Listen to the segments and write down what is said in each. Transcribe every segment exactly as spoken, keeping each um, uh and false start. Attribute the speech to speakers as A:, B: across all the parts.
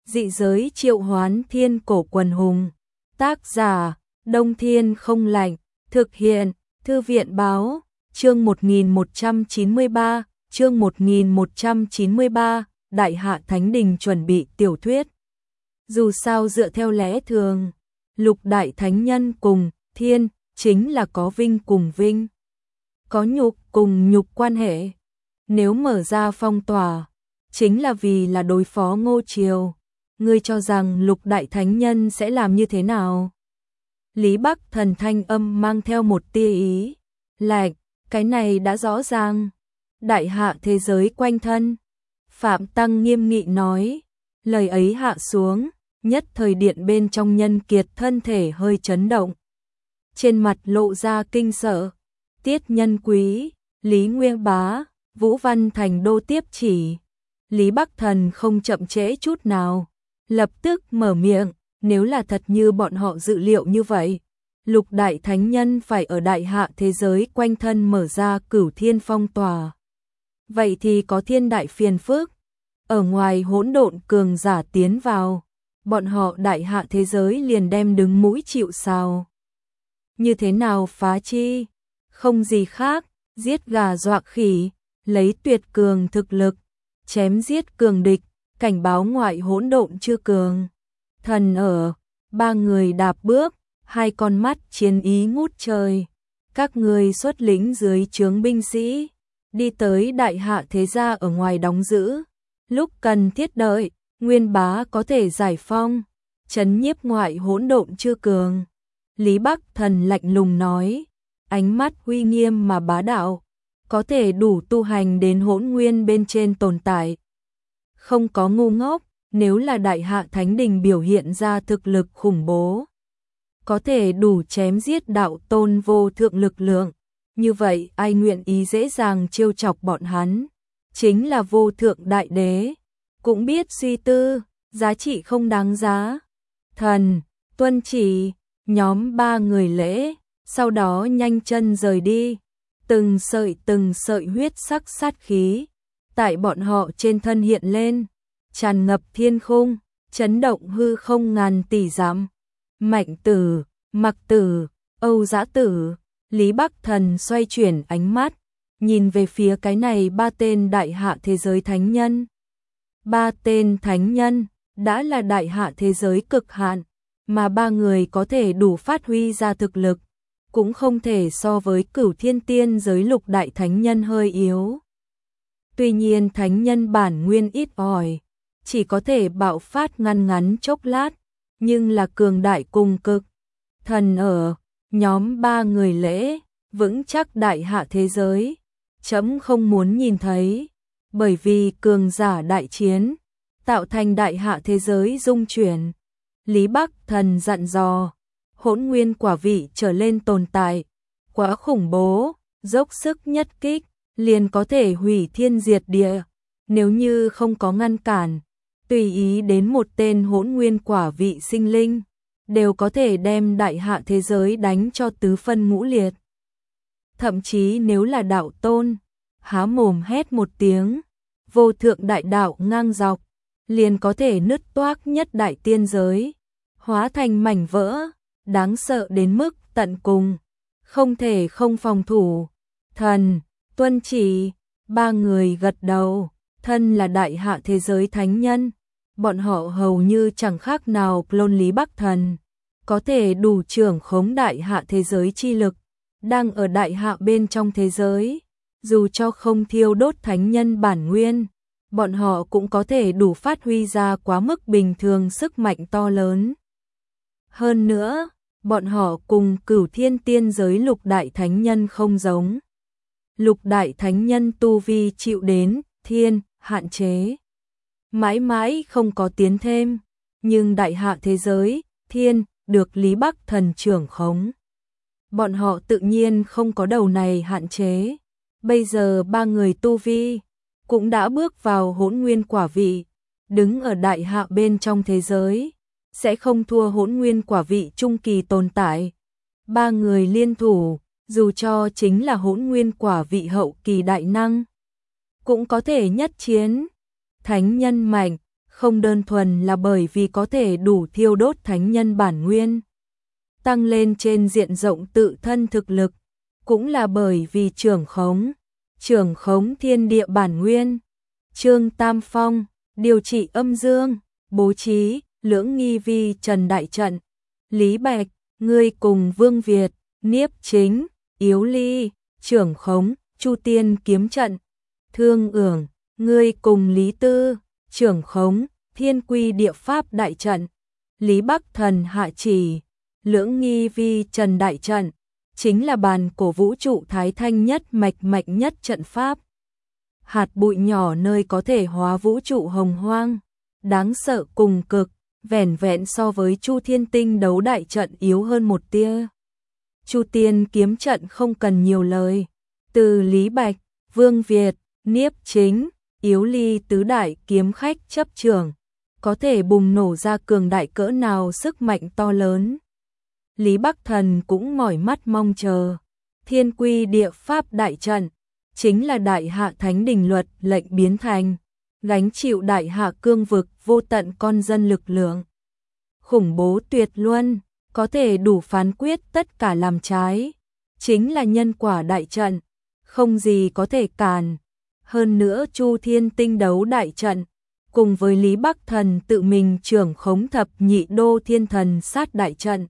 A: Dị giới triệu hoán thiên cổ quần hùng. Tác giả, Đông Thiên Không Lạnh. Thực hiện, Thư viện báo. Chương một nghìn một trăm chín mươi ba, chương một nghìn một trăm chín mươi ba, Đại Hạ Thánh Đình chuẩn bị tiểu thuyết. Dù sao dựa theo lẽ thường, Lục Đại Thánh Nhân cùng thiên chính là có vinh cùng vinh, có nhục cùng nhục quan hệ. Nếu mở ra phong tỏa, chính là vì là đối phó Ngô Triều. Ngươi cho rằng Lục Đại Thánh Nhân sẽ làm như thế nào? Lý Bắc Thần thanh âm mang theo một tia ý lạnh, cái này đã rõ ràng. Đại hạ thế giới quanh thân. Phạm Tăng nghiêm nghị nói, lời ấy hạ xuống, nhất thời điện bên trong Nhân Kiệt thân thể hơi chấn động. Trên mặt lộ ra kinh sợ. Tiết Nhân Quý, Lý Nguyên Bá, Vũ Văn Thành đô tiếp chỉ. Lý Bắc Thần không chậm trễ chút nào, lập tức mở miệng, nếu là thật như bọn họ dự liệu như vậy, Lục Đại Thánh Nhân phải ở đại hạ thế giới quanh thân mở ra cửu thiên phong tỏa. Vậy thì có thiên đại phiền phức, ở ngoài hỗn độn cường giả tiến vào, bọn họ đại hạ thế giới liền đem đứng mũi chịu sào. Như thế nào phá chi? Không gì khác, giết gà dọa khỉ, lấy tuyệt cường thực lực, chém giết cường địch, cảnh báo ngoại hỗn độn chưa cường. Thần ở, ba người đạp bước, hai con mắt chiến ý ngút trời. Các người xuất lĩnh dưới trướng binh sĩ, đi tới đại hạ thế gia ở ngoài đóng giữ. Lúc cần thiết đợi, Nguyên Bá có thể giải phong, trấn nhiếp ngoại hỗn độn chưa cường. Lý Bắc Thần lạnh lùng nói, ánh mắt uy nghiêm mà bá đạo, có thể đủ tu hành đến hỗn nguyên bên trên tồn tại. Không có ngu ngốc, nếu là đại hạ thánh đình biểu hiện ra thực lực khủng bố, có thể đủ chém giết đạo tôn vô thượng lực lượng, như vậy ai nguyện ý dễ dàng trêu chọc bọn hắn, chính là vô thượng đại đế, cũng biết suy tư, giá trị không đáng giá. Thần, tuân chỉ, nhóm ba người lễ, sau đó nhanh chân rời đi, từng sợi từng sợi huyết sắc sát khí, tại bọn họ trên thân hiện lên, tràn ngập thiên khung, chấn động hư không ngàn tỷ dặm. Mạnh Tử, Mặc Tử, Âu Dã Tử, Lý Bắc Thần xoay chuyển ánh mắt, nhìn về phía cái này ba tên đại hạ thế giới thánh nhân. Ba tên thánh nhân đã là đại hạ thế giới cực hạn, mà ba người có thể đủ phát huy ra thực lực, cũng không thể so với cửu thiên tiên giới lục đại thánh nhân hơi yếu. Tuy nhiên thánh nhân bản nguyên ít ỏi, chỉ có thể bạo phát ngăn ngắn chốc lát, nhưng là cường đại cùng cực. Thần ở, nhóm ba người lễ, vững chắc đại hạ thế giới, chấm không muốn nhìn thấy, bởi vì cường giả đại chiến, tạo thành đại hạ thế giới dung chuyển. Lý Bắc Thần dặn dò, hỗn nguyên quả vị trở lên tồn tại, quá khủng bố, dốc sức nhất kích, liền có thể hủy thiên diệt địa, nếu như không có ngăn cản, tùy ý đến một tên hỗn nguyên quả vị sinh linh, đều có thể đem đại hạ thế giới đánh cho tứ phân ngũ liệt. Thậm chí nếu là đạo tôn, há mồm hét một tiếng, vô thượng đại đạo ngang dọc, liền có thể nứt toác nhất đại tiên giới, hóa thành mảnh vỡ, đáng sợ đến mức tận cùng, không thể không phòng thủ. Thần, tuân chỉ, ba người gật đầu, thân là đại hạ thế giới thánh nhân, bọn họ hầu như chẳng khác nào clone Lý Bắc Thần, có thể đủ trưởng khống đại hạ thế giới chi lực, đang ở đại hạ bên trong thế giới, dù cho không thiêu đốt thánh nhân bản nguyên, bọn họ cũng có thể đủ phát huy ra quá mức bình thường sức mạnh to lớn. Hơn nữa, bọn họ cùng cửu thiên tiên giới lục đại thánh nhân không giống. Lục đại thánh nhân tu vi chịu đến thiên hạn chế, mãi mãi không có tiến thêm, nhưng đại hạ thế giới thiên được Lý Bắc Thần trưởng khống, bọn họ tự nhiên không có đầu này hạn chế. Bây giờ ba người tu vi cũng đã bước vào hỗn nguyên quả vị, đứng ở đại hạ bên trong thế giới, sẽ không thua hỗn nguyên quả vị trung kỳ tồn tại. Ba người liên thủ, dù cho chính là hỗn nguyên quả vị hậu kỳ đại năng, cũng có thể nhất chiến. Thánh nhân mạnh, không đơn thuần là bởi vì có thể đủ thiêu đốt thánh nhân bản nguyên, tăng lên trên diện rộng tự thân thực lực, cũng là bởi vì trưởng khống, trưởng khống thiên địa bản nguyên. Trương Tam Phong, điều trị âm dương, bố trí, lưỡng nghi vi trần đại trận. Lý Bạch, ngươi cùng Vương Việt, Niếp Chính, Yếu Ly, trưởng khống, Chu Tiên kiếm trận. Thương Ưởng, ngươi cùng Lý Tư, trưởng khống, Thiên Quy địa pháp đại trận. Lý Bắc Thần hạ chỉ, lưỡng nghi vi trần đại trận, chính là bàn cổ vũ trụ thái thanh nhất mạch mạnh nhất trận pháp. Hạt bụi nhỏ nơi có thể hóa vũ trụ hồng hoang, đáng sợ cùng cực, vẻn vẹn so với Chu Thiên Tinh đấu đại trận yếu hơn một tia. Chu Tiên kiếm trận không cần nhiều lời, từ Lý Bạch, Vương Việt, Niếp Chính, Yếu Ly tứ đại kiếm khách chấp trường, có thể bùng nổ ra cường đại cỡ nào sức mạnh to lớn. Lý Bắc Thần cũng mỏi mắt mong chờ. Thiên Quy địa pháp đại trận, chính là đại hạ thánh đình luật lệnh biến thành, gánh chịu đại hạ cương vực vô tận con dân lực lượng. Khủng bố tuyệt luân, có thể đủ phán quyết tất cả làm trái, chính là nhân quả đại trận, không gì có thể cản. Hơn nữa Chu Thiên Tinh đấu đại trận, cùng với Lý Bắc Thần tự mình trưởng khống thập nhị đô thiên thần sát đại trận.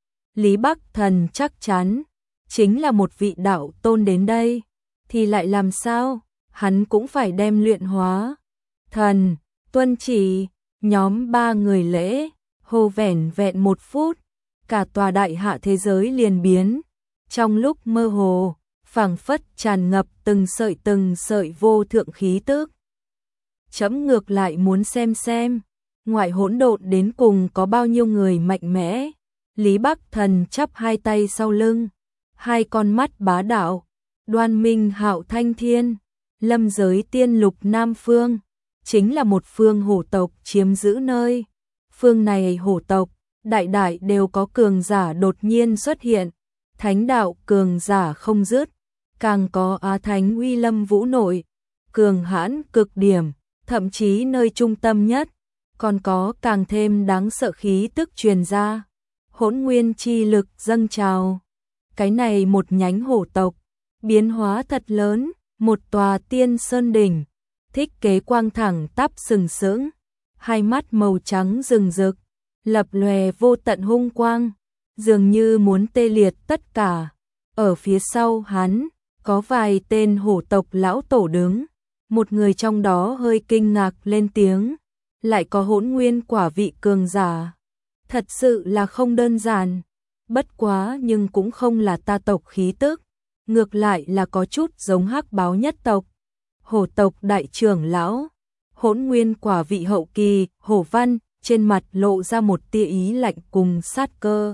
A: Lý Bắc Thần chắc chắn, chính là một vị đạo tôn đến đây, thì lại làm sao, hắn cũng phải đem luyện hóa. Thần, tuân chỉ, nhóm ba người lễ, hô vẻn vẹn một phút, cả tòa đại hạ thế giới liền biến. Trong lúc mơ hồ, phảng phất tràn ngập từng sợi từng sợi vô thượng khí tức. Chấm ngược lại muốn xem xem, ngoại hỗn độn đến cùng có bao nhiêu người mạnh mẽ. Lý Bắc Thần chắp hai tay sau lưng, hai con mắt bá đạo, đoan minh hạo thanh thiên, lâm giới tiên lục nam phương, chính là một phương hổ tộc chiếm giữ nơi. Phương này hổ tộc, đại đại đều có cường giả đột nhiên xuất hiện, thánh đạo cường giả không dứt, càng có á thánh uy lâm vũ nội, cường hãn cực điểm, thậm chí nơi trung tâm nhất, còn có càng thêm đáng sợ khí tức truyền ra. Hỗn nguyên chi lực dâng trào. Cái này một nhánh hổ tộc, biến hóa thật lớn, một tòa tiên sơn đỉnh, thích kế quang thẳng tắp sừng sững, hai mắt màu trắng rừng rực, lập lòe vô tận hung quang, dường như muốn tê liệt tất cả. Ở phía sau hắn, có vài tên hổ tộc lão tổ đứng, một người trong đó hơi kinh ngạc lên tiếng, lại có hỗn nguyên quả vị cường giả. Thật sự là không đơn giản, bất quá nhưng cũng không là ta tộc khí tức, ngược lại là có chút giống hắc báo nhất tộc. Hổ tộc đại trưởng lão, hỗn nguyên quả vị hậu kỳ, Hổ Văn, trên mặt lộ ra một tia ý lạnh cùng sát cơ.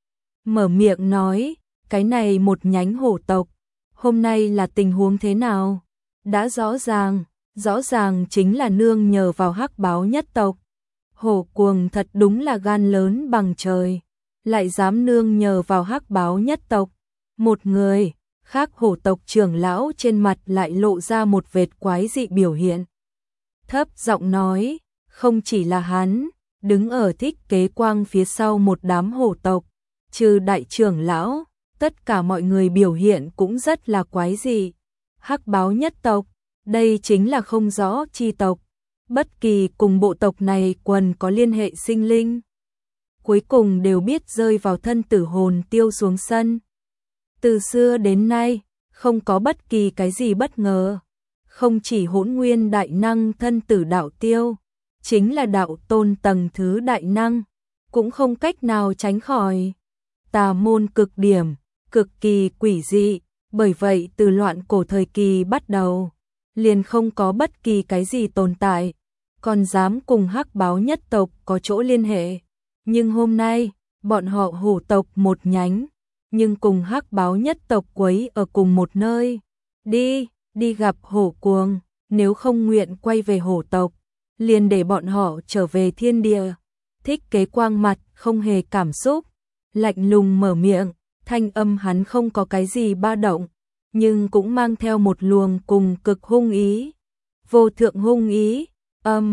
A: Mở miệng nói, cái này một nhánh hổ tộc, hôm nay là tình huống thế nào? Đã rõ ràng, rõ ràng chính là nương nhờ vào hắc báo nhất tộc. Hổ cuồng thật đúng là gan lớn bằng trời, lại dám nương nhờ vào hắc báo nhất tộc. Một người khác hổ tộc trưởng lão trên mặt lại lộ ra một vệt quái dị biểu hiện. Thấp giọng nói, không chỉ là hắn, đứng ở thích kế quang phía sau một đám hổ tộc, trừ đại trưởng lão, tất cả mọi người biểu hiện cũng rất là quái dị. Hắc báo nhất tộc, đây chính là không rõ chi tộc. Bất kỳ cùng bộ tộc này quần có liên hệ sinh linh, cuối cùng đều biết rơi vào thân tử hồn tiêu xuống sân. Từ xưa đến nay, không có bất kỳ cái gì bất ngờ. Không chỉ hỗn nguyên đại năng thân tử đạo tiêu, chính là đạo tôn tầng thứ đại năng, cũng không cách nào tránh khỏi. Tà môn cực điểm, cực kỳ quỷ dị, bởi vậy từ loạn cổ thời kỳ bắt đầu, liền không có bất kỳ cái gì tồn tại, còn dám cùng hắc báo nhất tộc có chỗ liên hệ. Nhưng hôm nay, bọn họ hổ tộc một nhánh, nhưng cùng hắc báo nhất tộc quấy ở cùng một nơi. Đi, đi gặp hổ cuồng, nếu không nguyện quay về hổ tộc, liền để bọn họ trở về thiên địa. Thích kế quang mặt không hề cảm xúc, lạnh lùng mở miệng, thanh âm hắn không có cái gì ba động, nhưng cũng mang theo một luồng cùng cực hung ý, vô thượng hung ý. Âm,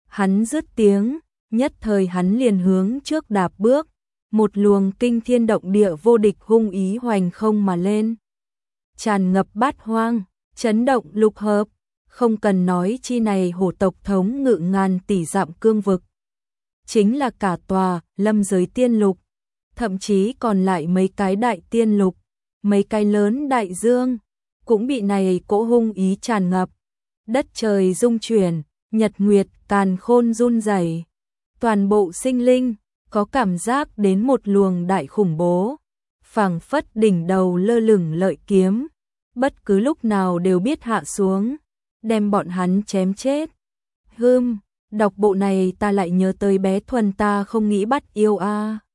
A: Hắn dứt tiếng, nhất thời hắn liền hướng trước đạp bước, một luồng kinh thiên động địa vô địch hung ý hoành không mà lên. Tràn ngập bát hoang, chấn động lục hợp, không cần nói chi này hổ tộc thống ngự ngàn tỷ dặm cương vực. Chính là cả tòa lâm giới tiên lục, thậm chí còn lại mấy cái đại tiên lục, mấy cái lớn đại dương, cũng bị này cỗ hung ý tràn ngập. Đất trời rung chuyển, nhật nguyệt càn khôn run rẩy, toàn bộ sinh linh có cảm giác đến một luồng đại khủng bố, phảng phất đỉnh đầu lơ lửng lợi kiếm, bất cứ lúc nào đều biết hạ xuống, đem bọn hắn chém chết. Hừm, đọc bộ này ta lại nhớ tới bé Thuần ta không nghĩ bắt yêu a. À.